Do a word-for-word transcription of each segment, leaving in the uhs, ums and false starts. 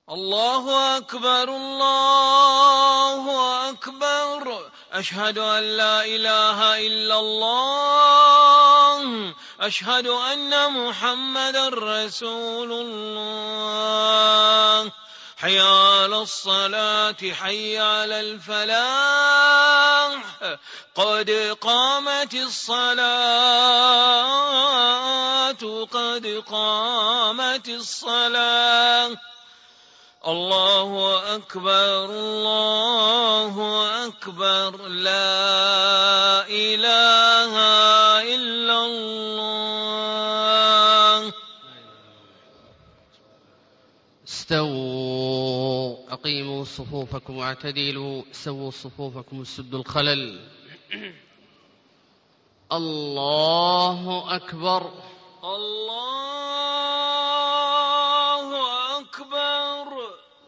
الله أكبر الله أكبر أشهد أن لا إله إلا الله أشهد أن محمدا رسول الله حي على الصلاة حي على الفلاح قد قامت الصلاة قد قامت الصلاة الله أكبر الله أكبر لا إله إلا الله. استووا أقيموا صفوفكم واعتدلوا سووا صفوفكم سدوا الخلل. الله أكبر الله أكبر.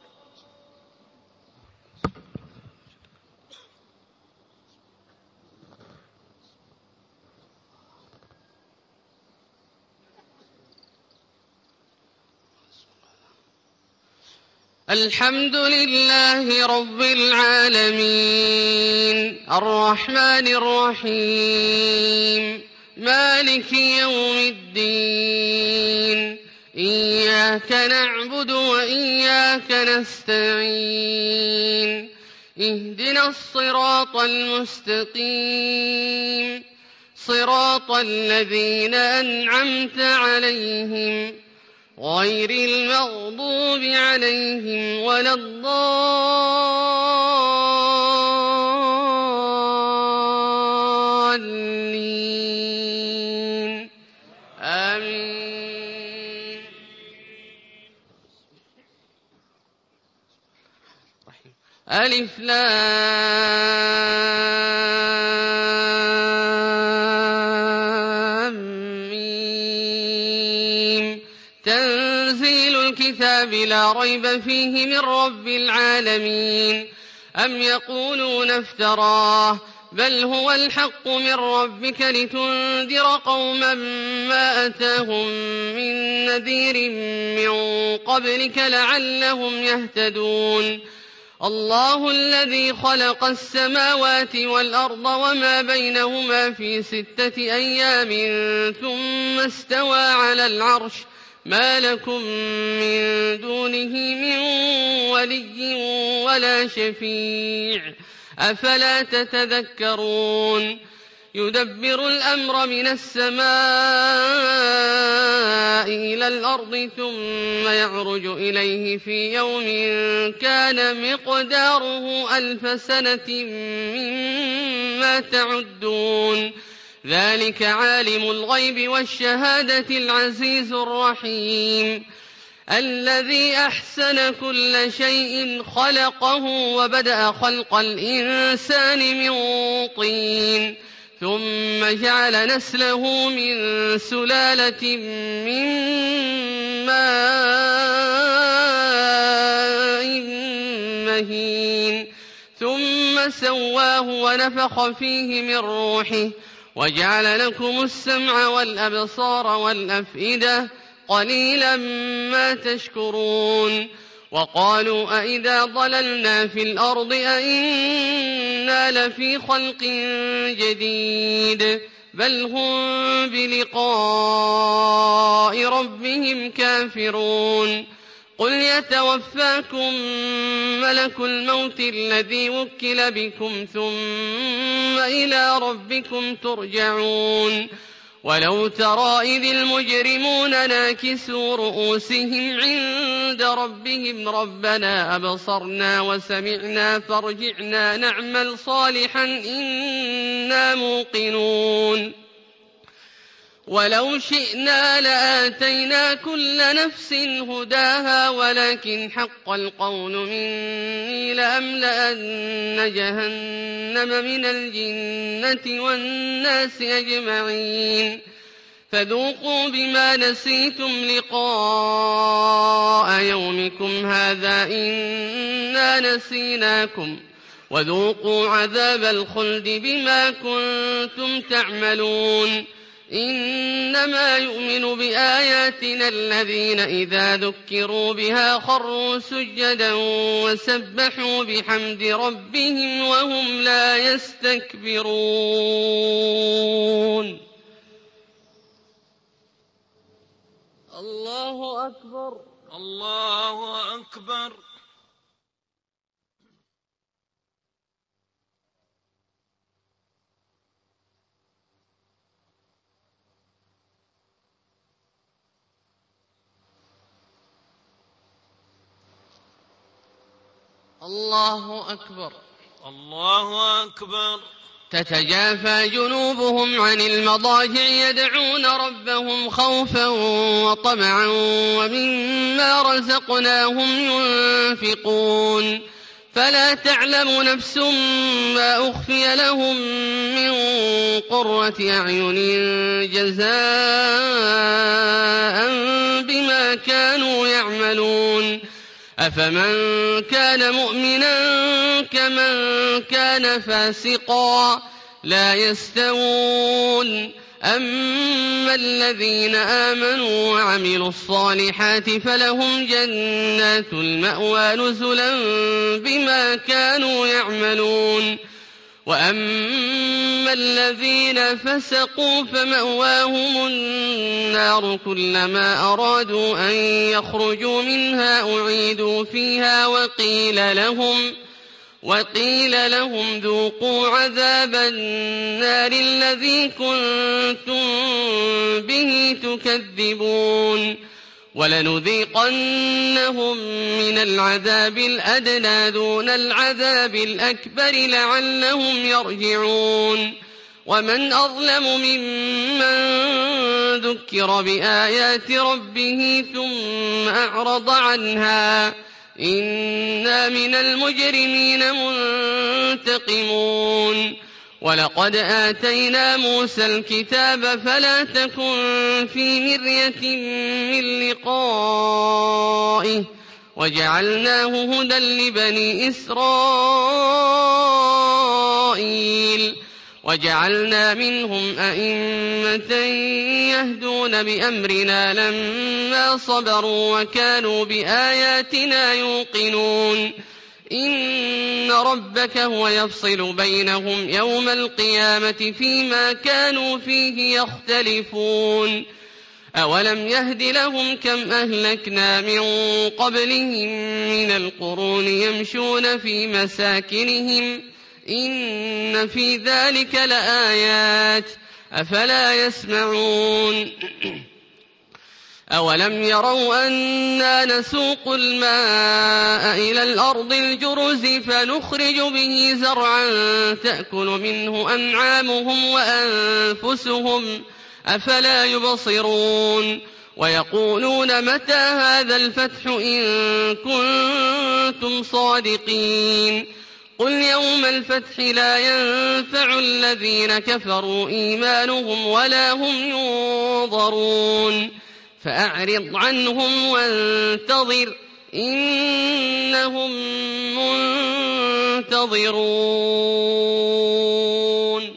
الحمد لله رب العالمين الرحمن الرحيم مالك يوم الدين إياك نعبد وإياك نستعين اهدنا الصراط المستقيم صراط الذين أنعمت عليهم غير المغضوب عليهم ولا الضالين آمين. ألف لام ميم تنزيل الكتاب لا ريب فيه من رب العالمين. أم يقولون افتراه بل هو الحق من ربك لتنذر قوما ما أتاهم من نذير من قبلك لعلهم يهتدون. الله الذي خلق السماوات والأرض وما بينهما في ستة أيام ثم استوى على العرش ما لكم من دونه من ولي ولا شفيع أفلا تتذكرون. يدبر الأمر من السماء إلى الأرض ثم يعرج إليه في يوم كان مقداره ألف سنة مما تعدون. ذلك عالم الغيب والشهادة العزيز الرحيم الذي أحسن كل شيء خلقه وبدأ خلق الإنسان من طين ثم جعل نسله من سلالة من ماء مهين ثم سواه ونفخ فيه من روحه وجعل لكم السمع والأبصار والأفئدة قليلا ما تشكرون. وقالوا أئذا ضللنا في الأرض أئنا لفي خلق جديد بل هم بلقاء ربهم كافرون. قل يتوفاكم ملك الموت الذي وكل بكم ثم إلى ربكم ترجعون. ولو ترى إذ المجرمون ناكسوا رؤوسهم عند ربهم ربنا أبصرنا وسمعنا فارجعنا نعمل صالحا إنا موقنون. ولو شئنا لآتينا كل نفس هداها ولكن حق القول مني لأملأن جهنم من الجنة والناس أجمعين. فذوقوا بما نسيتم لقاء يومكم هذا إنا نسيناكم وذوقوا عذاب الخلد بما كنتم تعملون. إنما يؤمن بآياتنا الذين إذا ذكروا بها خروا سجدا وسبحوا بحمد ربهم وهم لا يستكبرون. الله أكبر. الله أكبر. الله أكبر. الله أكبر. تتجافى جنوبهم عن المضاجع يدعون ربهم خوفا وطمعا ومما رزقناهم ينفقون فلا تعلم نفس ما أخفي لهم من قرة أعين جزاء بما كانوا يعملون أفمن كان مؤمنا كمن كان فاسقا لا يستوون أما الذين آمنوا وعملوا الصالحات فلهم جنات المأوى نزلا بما كانوا يعملون وأما الذين فسقوا فمأواهم النار كلما أرادوا أن يخرجوا منها أعيدوا فيها وقيل لهم وقيل لهم ذوقوا عذاب النار الذي كنتم به تكذبون ولنذيقنهم من العذاب الأدنى دون العذاب الأكبر لعلهم يرجعون ومن أظلم ممن ذكر بآيات ربه ثم أعرض عنها إنا من المجرمين منتقمون ولقد آتينا موسى الكتاب فلا تكن في مرية من لقائه وجعلناه هدى لبني إسرائيل وجعلنا منهم أئمة يهدون بأمرنا لما صبروا وكانوا بآياتنا يوقنون إن ربك هو يفصل بينهم يوم القيامة فيما كانوا فيه يختلفون أولم يهد لهم كم أهلكنا من قبلهم من القرون يمشون في مساكنهم إن في ذلك لآيات أفلا يسمعون أولم يروا أنا نسوق الماء إلى الأرض الجرز فنخرج به زرعا تأكل منه أنعامهم وأنفسهم أفلا يبصرون ويقولون متى هذا الفتح إن كنتم صادقين قل يوم الفتح لا ينفع الذين كفروا إيمانهم ولا هم ينظرون فأعرض عنهم وانتظر إنهم منتظرون.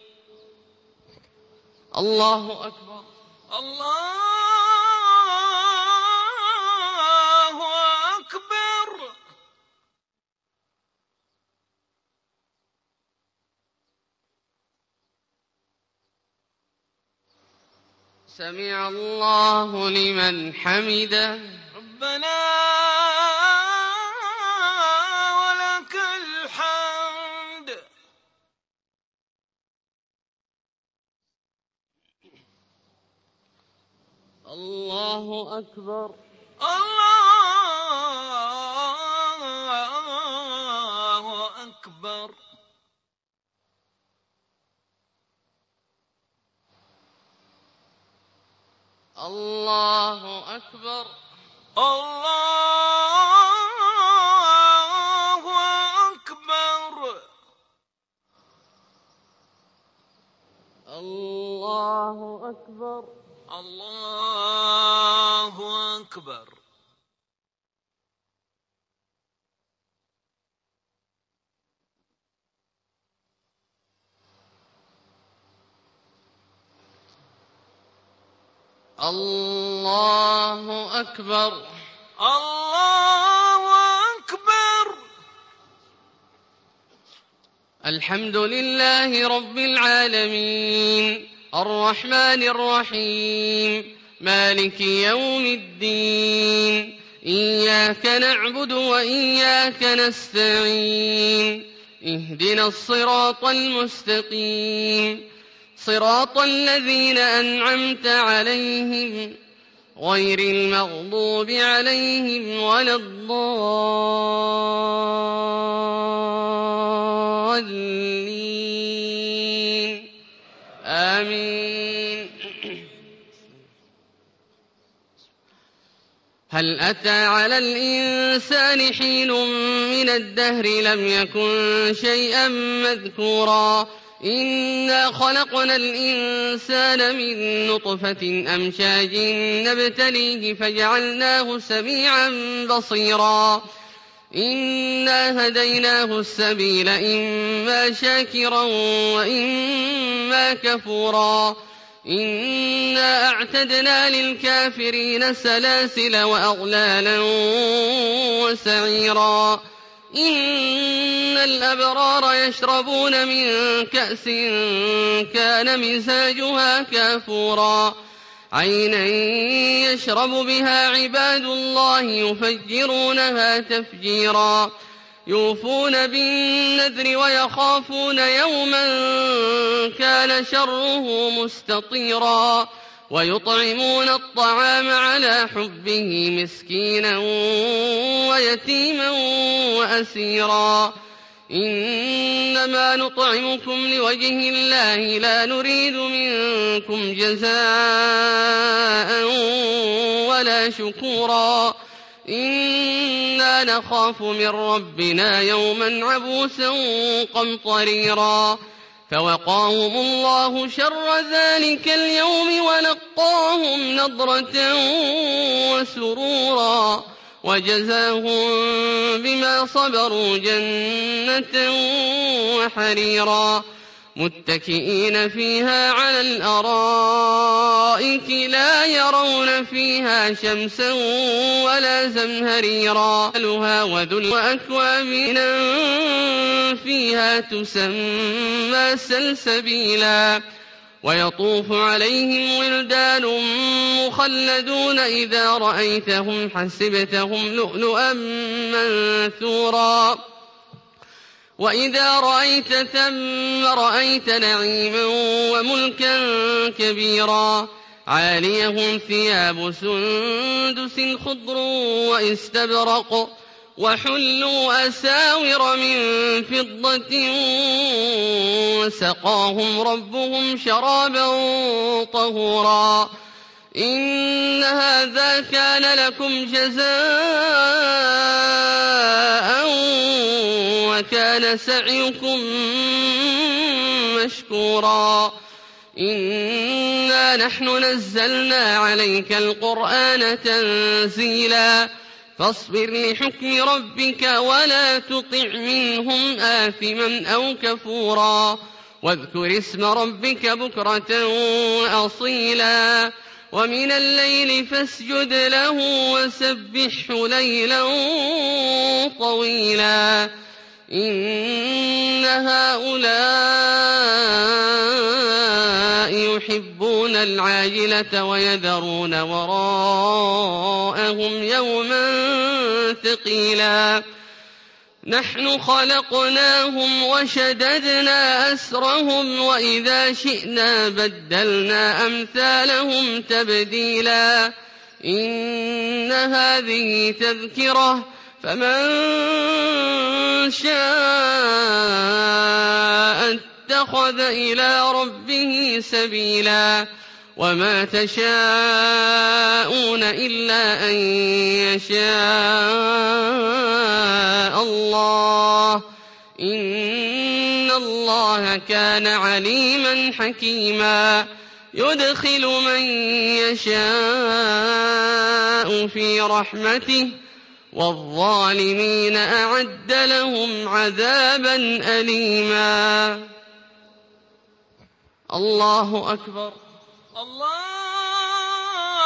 الله أكبر. الله أكبر. سمع الله لمن حمده ربنا ولك الحمد. الله أكبر. الله أكبر. الله أكبر. الله أكبر. الله أكبر. الله أكبر. الله أكبر. الله أكبر. الحمد لله رب العالمين الرحمن الرحيم مالك يوم الدين إياك نعبد وإياك نستعين اهدنا الصراط المستقيم صراط الذين أنعمت عليهم غير المغضوب عليهم ولا الضالين آمين. هل أتى على الإنسان حين من الدهر لم يكن شيئا مذكورا إنا خلقنا الإنسان من نطفة أمشاج نبتليه فجعلناه سميعا بصيرا إنا هديناه السبيل إما شاكرا وإما كفورا إنا أعتدنا للكافرين سلاسل وأغلالا وسعيرا إن الأبرار يشربون من كأس كان مزاجها كافورا عينا يشرب بها عباد الله يفجرونها تفجيرا يوفون بالنذر ويخافون يوما كان شره مستطيرا ويطعمون الطعام على حبه مسكينا ويتيما وأسيرا إنما نطعمكم لوجه الله لا نريد منكم جزاء ولا شكورا إنا نخاف من ربنا يوما عبوسا قمطريرا فوقاهم الله شر ذلك اليوم ولقاهم نضرة وسرورا وجزاهم بما صبروا جنة وحريرا متكئين فيها على الأرائك لا يرون فيها شمسا ولا زمهريرا وذل وأكواب فيها تسمى سلسبيلا ويطوف عليهم ولدان مخلدون إذا رأيتهم حسبتهم لؤلؤا منثورا وإذا رأيت ثم رأيت نعيما وملكا كبيرا عاليهم ثياب سندس خضر واستبرق وحلوا أساور من فضة وسقاهم ربهم شرابا طهورا إن هذا كان لكم جزاء وكان سعيكم مشكورا إنا نحن نزلنا عليك القرآن تنزيلا فاصبر لحكم ربك ولا تطع منهم آثما أو كفورا واذكر اسم ربك بكرة وأصيلا ومن الليل فاسجد له وسبحه ليلا طويلا إن هؤلاء يحبون العاجلة ويذرون وراءهم يوما ثقيلا نحن خلقناهم وشددنا أسرهم وإذا شئنا بدلنا أمثالهم تبديلا إن هذه تذكرة فمن شاء اتخذ إلى ربه سبيلا وما تشاءون إلا أن يشاء الله إن الله كان عليما حكيما يدخل من يشاء في رحمته والظالمين أعد لهم عذابا أليما. الله أكبر. الله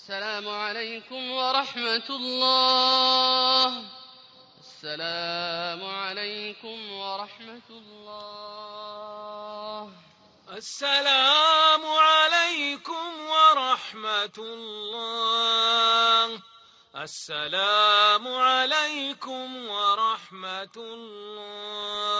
السلام عليكم ورحمة الله. السلام عليكم ورحمة الله. السلام عليكم ورحمة الله. السلام عليكم ورحمة الله.